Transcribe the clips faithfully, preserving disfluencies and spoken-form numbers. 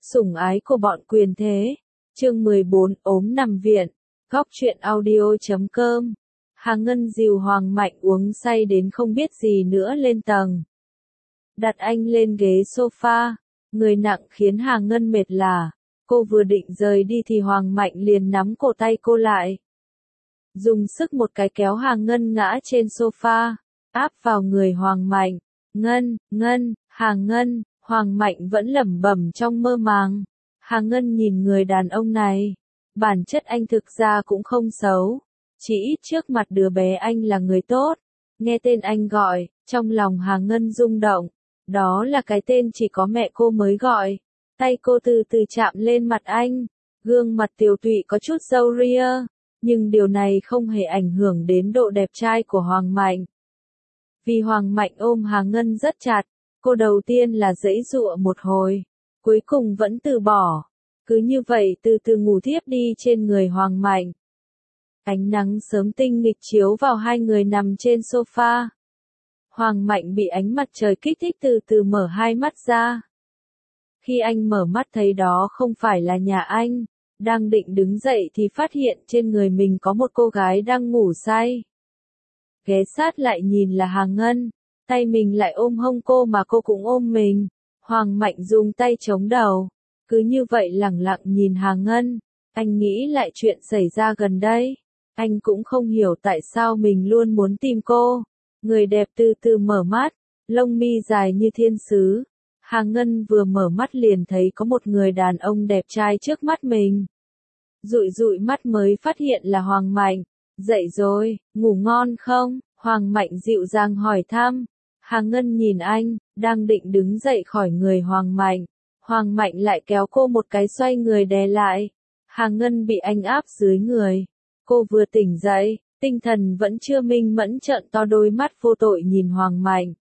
Sủng ái của bọn quyền thế. Chương mười bốn ốm nằm viện. Góc truyện audio chấm com. Hà Ngân dìu Hoàng Mạnh uống say đến không biết gì nữa lên tầng. Đặt anh lên ghế sofa. Người nặng khiến Hà Ngân mệt lả. Cô vừa định rời đi thì Hoàng Mạnh liền nắm cổ tay cô lại. Dùng sức một cái kéo Hà Ngân ngã trên sofa. Áp vào người Hoàng Mạnh. Ngân, Ngân, Hà Ngân. Hoàng Mạnh vẫn lẩm bẩm trong mơ màng. Hà Ngân nhìn người đàn ông này. Bản chất anh thực ra cũng không xấu. Chỉ ít trước mặt đứa bé anh là người tốt. Nghe tên anh gọi, trong lòng Hà Ngân rung động. Đó là cái tên chỉ có mẹ cô mới gọi. Tay cô từ từ chạm lên mặt anh. Gương mặt tiều tụy có chút râu ria. Nhưng điều này không hề ảnh hưởng đến độ đẹp trai của Hoàng Mạnh. Vì Hoàng Mạnh ôm Hà Ngân rất chặt. Cô đầu tiên là giãy giụa một hồi. Cuối cùng vẫn từ bỏ. Cứ như vậy từ từ ngủ thiếp đi trên người Hoàng Mạnh. Ánh nắng sớm tinh nghịch chiếu vào hai người nằm trên sofa. Hoàng Mạnh bị ánh mặt trời kích thích từ từ mở hai mắt ra. Khi anh mở mắt thấy đó không phải là nhà anh, đang định đứng dậy thì phát hiện trên người mình có một cô gái đang ngủ say. Ghé sát lại nhìn là Hà Ngân, tay mình lại ôm hông cô mà cô cũng ôm mình. Hoàng Mạnh dùng tay chống đầu, cứ như vậy lẳng lặng nhìn Hà Ngân. Anh nghĩ lại chuyện xảy ra gần đây. Anh cũng không hiểu tại sao mình luôn muốn tìm cô. Người đẹp từ từ mở mắt, lông mi dài như thiên sứ. Hà Ngân vừa mở mắt liền thấy có một người đàn ông đẹp trai trước mắt mình. Dụi dụi mắt mới phát hiện là Hoàng Mạnh. Dậy rồi, ngủ ngon không? Hoàng Mạnh dịu dàng hỏi thăm. Hà Ngân nhìn anh, đang định đứng dậy khỏi người Hoàng Mạnh. Hoàng Mạnh lại kéo cô một cái xoay người đè lại. Hà Ngân bị anh áp dưới người. Cô vừa tỉnh dậy, tinh thần vẫn chưa minh mẫn trợn to đôi mắt vô tội nhìn Hoàng Mạnh.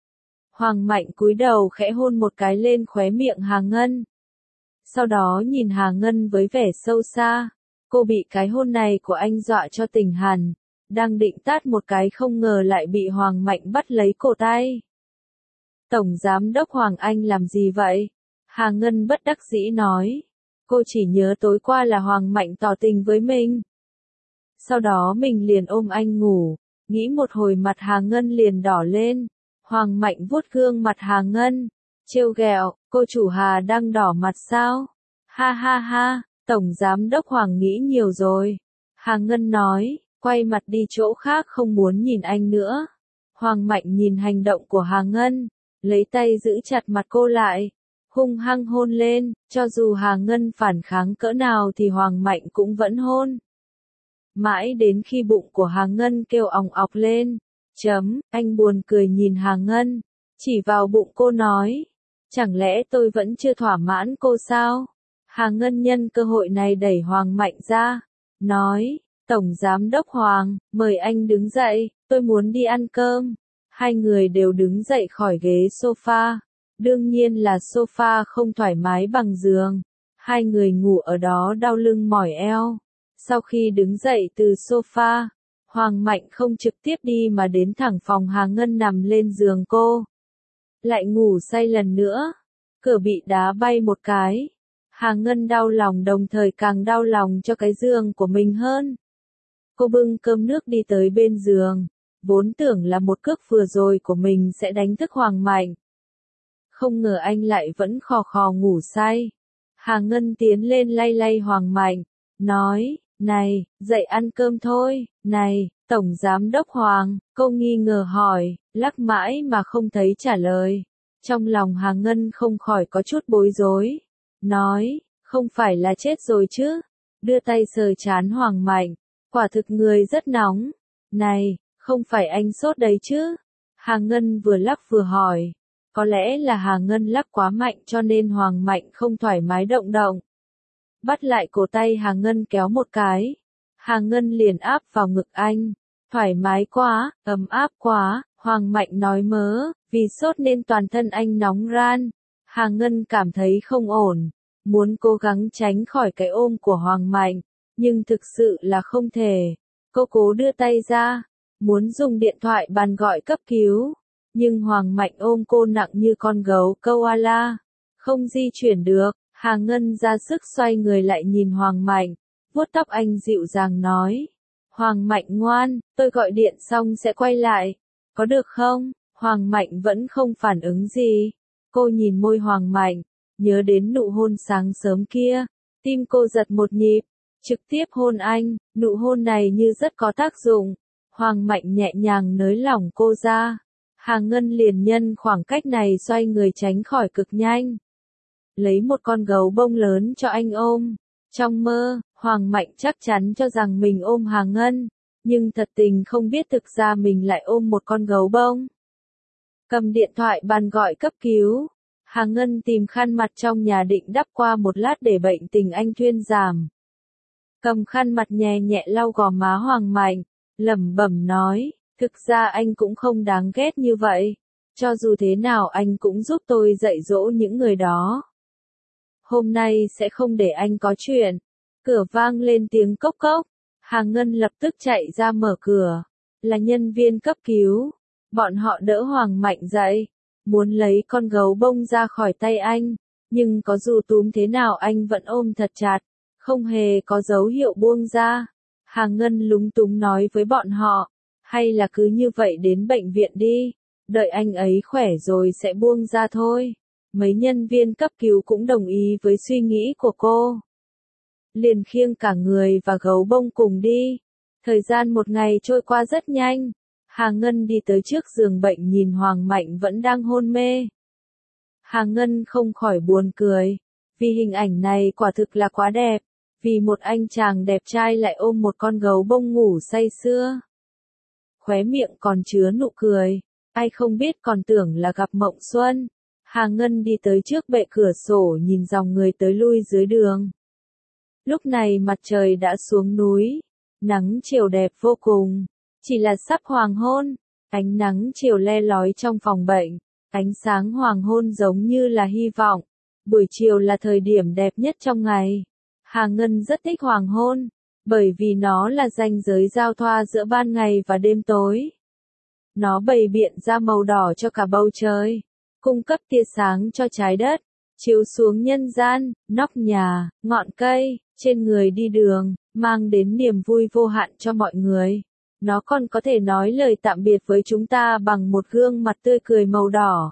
Hoàng Mạnh cúi đầu khẽ hôn một cái lên khóe miệng Hà Ngân. Sau đó nhìn Hà Ngân với vẻ sâu xa. Cô bị cái hôn này của anh dọa cho tỉnh hẳn. Đang định tát một cái không ngờ lại bị Hoàng Mạnh bắt lấy cổ tay. Tổng Giám đốc Hoàng Anh làm gì vậy? Hà Ngân bất đắc dĩ nói. Cô chỉ nhớ tối qua là Hoàng Mạnh tỏ tình với mình. Sau đó mình liền ôm anh ngủ. Nghĩ một hồi mặt Hà Ngân liền đỏ lên. Hoàng Mạnh vuốt gương mặt Hà Ngân. Trêu ghẹo, cô chủ Hà đang đỏ mặt sao? Ha ha ha, Tổng Giám đốc Hoàng nghĩ nhiều rồi. Hà Ngân nói, quay mặt đi chỗ khác không muốn nhìn anh nữa. Hoàng Mạnh nhìn hành động của Hà Ngân, lấy tay giữ chặt mặt cô lại, hung hăng hôn lên, cho dù Hà Ngân phản kháng cỡ nào thì Hoàng Mạnh cũng vẫn hôn. Mãi đến khi bụng của Hà Ngân kêu òng ọc lên. Chấm, anh buồn cười nhìn Hà Ngân, chỉ vào bụng cô nói, chẳng lẽ tôi vẫn chưa thỏa mãn cô sao? Hà Ngân nhân cơ hội này đẩy Hoàng Mạnh ra, nói, Tổng Giám đốc Hoàng, mời anh đứng dậy, tôi muốn đi ăn cơm. Hai người đều đứng dậy khỏi ghế sofa, đương nhiên là sofa không thoải mái bằng giường. Hai người ngủ ở đó đau lưng mỏi eo. Sau khi đứng dậy từ sofa, Hoàng Mạnh không trực tiếp đi mà đến thẳng phòng Hà Ngân nằm lên giường cô. Lại ngủ say lần nữa. Cửa bị đá bay một cái. Hà Ngân đau lòng đồng thời càng đau lòng cho cái giường của mình hơn. Cô bưng cơm nước đi tới bên giường. Vốn tưởng là một cước vừa rồi của mình sẽ đánh thức Hoàng Mạnh. Không ngờ anh lại vẫn khò khò ngủ say. Hà Ngân tiến lên lay lay Hoàng Mạnh. Nói, này, dậy ăn cơm thôi, này, Tổng Giám đốc Hoàng, cô nghi ngờ hỏi, lắc mãi mà không thấy trả lời. Trong lòng Hà Ngân không khỏi có chút bối rối. Nói, không phải là chết rồi chứ. Đưa tay sờ trán Hoàng Mạnh, quả thực người rất nóng. Này, không phải anh sốt đấy chứ? Hà Ngân vừa lắc vừa hỏi. Có lẽ là Hà Ngân lắc quá mạnh cho nên Hoàng Mạnh không thoải mái động động. Bắt lại cổ tay Hà Ngân kéo một cái. Hà Ngân liền áp vào ngực anh. Thoải mái quá, ấm áp quá, Hoàng Mạnh nói mớ, vì sốt nên toàn thân anh nóng ran. Hà Ngân cảm thấy không ổn, muốn cố gắng tránh khỏi cái ôm của Hoàng Mạnh, nhưng thực sự là không thể. Cô cố đưa tay ra, muốn dùng điện thoại bàn gọi cấp cứu, nhưng Hoàng Mạnh ôm cô nặng như con gấu koala, không di chuyển được. Hà Ngân ra sức xoay người lại nhìn Hoàng Mạnh, vuốt tóc anh dịu dàng nói. Hoàng Mạnh ngoan, tôi gọi điện xong sẽ quay lại, có được không? Hoàng Mạnh vẫn không phản ứng gì. Cô nhìn môi Hoàng Mạnh, nhớ đến nụ hôn sáng sớm kia, tim cô giật một nhịp, trực tiếp hôn anh, nụ hôn này như rất có tác dụng. Hoàng Mạnh nhẹ nhàng nới lỏng cô ra. Hà Ngân liền nhân khoảng cách này xoay người tránh khỏi cực nhanh. Lấy một con gấu bông lớn cho anh ôm. Trong mơ, Hoàng Mạnh chắc chắn cho rằng mình ôm Hà Ngân, nhưng thật tình không biết thực ra mình lại ôm một con gấu bông. Cầm điện thoại bàn gọi cấp cứu. Hà Ngân tìm khăn mặt trong nhà định đắp qua một lát để bệnh tình anh thuyên giảm. Cầm khăn mặt nhẹ nhẹ lau gò má Hoàng Mạnh, lẩm bẩm nói, thực ra anh cũng không đáng ghét như vậy. Cho dù thế nào anh cũng giúp tôi dạy dỗ những người đó. Hôm nay sẽ không để anh có chuyện. Cửa vang lên tiếng cốc cốc. Hà Ngân lập tức chạy ra mở cửa. Là nhân viên cấp cứu. Bọn họ đỡ Hoàng Mạnh dậy. Muốn lấy con gấu bông ra khỏi tay anh. Nhưng có dù túm thế nào anh vẫn ôm thật chặt. Không hề có dấu hiệu buông ra. Hà Ngân lúng túng nói với bọn họ. Hay là cứ như vậy đến bệnh viện đi. Đợi anh ấy khỏe rồi sẽ buông ra thôi. Mấy nhân viên cấp cứu cũng đồng ý với suy nghĩ của cô. Liền khiêng cả người và gấu bông cùng đi. Thời gian một ngày trôi qua rất nhanh. Hà Ngân đi tới trước giường bệnh nhìn Hoàng Mạnh vẫn đang hôn mê. Hà Ngân không khỏi buồn cười. Vì hình ảnh này quả thực là quá đẹp. Vì một anh chàng đẹp trai lại ôm một con gấu bông ngủ say sưa. Khóe miệng còn chứa nụ cười. Ai không biết còn tưởng là gặp mộng xuân. Hà Ngân đi tới trước bệ cửa sổ nhìn dòng người tới lui dưới đường. Lúc này mặt trời đã xuống núi. Nắng chiều đẹp vô cùng. Chỉ là sắp hoàng hôn. Ánh nắng chiều le lói trong phòng bệnh. Ánh sáng hoàng hôn giống như là hy vọng. Buổi chiều là thời điểm đẹp nhất trong ngày. Hà Ngân rất thích hoàng hôn. Bởi vì nó là ranh giới giao thoa giữa ban ngày và đêm tối. Nó bày biện ra màu đỏ cho cả bầu trời. Cung cấp tia sáng cho trái đất, chiếu xuống nhân gian, nóc nhà, ngọn cây, trên người đi đường, mang đến niềm vui vô hạn cho mọi người. Nó còn có thể nói lời tạm biệt với chúng ta bằng một gương mặt tươi cười màu đỏ.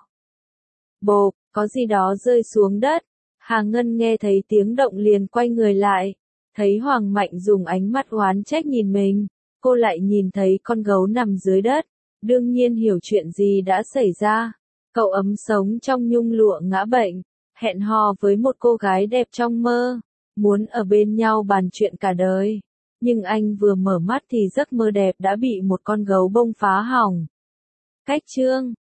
Bộp, có gì đó rơi xuống đất. Hà Ngân nghe thấy tiếng động liền quay người lại. Thấy Hoàng Mạnh dùng ánh mắt oán trách nhìn mình. Cô lại nhìn thấy con gấu nằm dưới đất. Đương nhiên hiểu chuyện gì đã xảy ra. Cậu ấm sống trong nhung lụa ngã bệnh, hẹn hò với một cô gái đẹp trong mơ, muốn ở bên nhau bàn chuyện cả đời. Nhưng anh vừa mở mắt thì giấc mơ đẹp đã bị một con gấu bông phá hỏng. Cách chương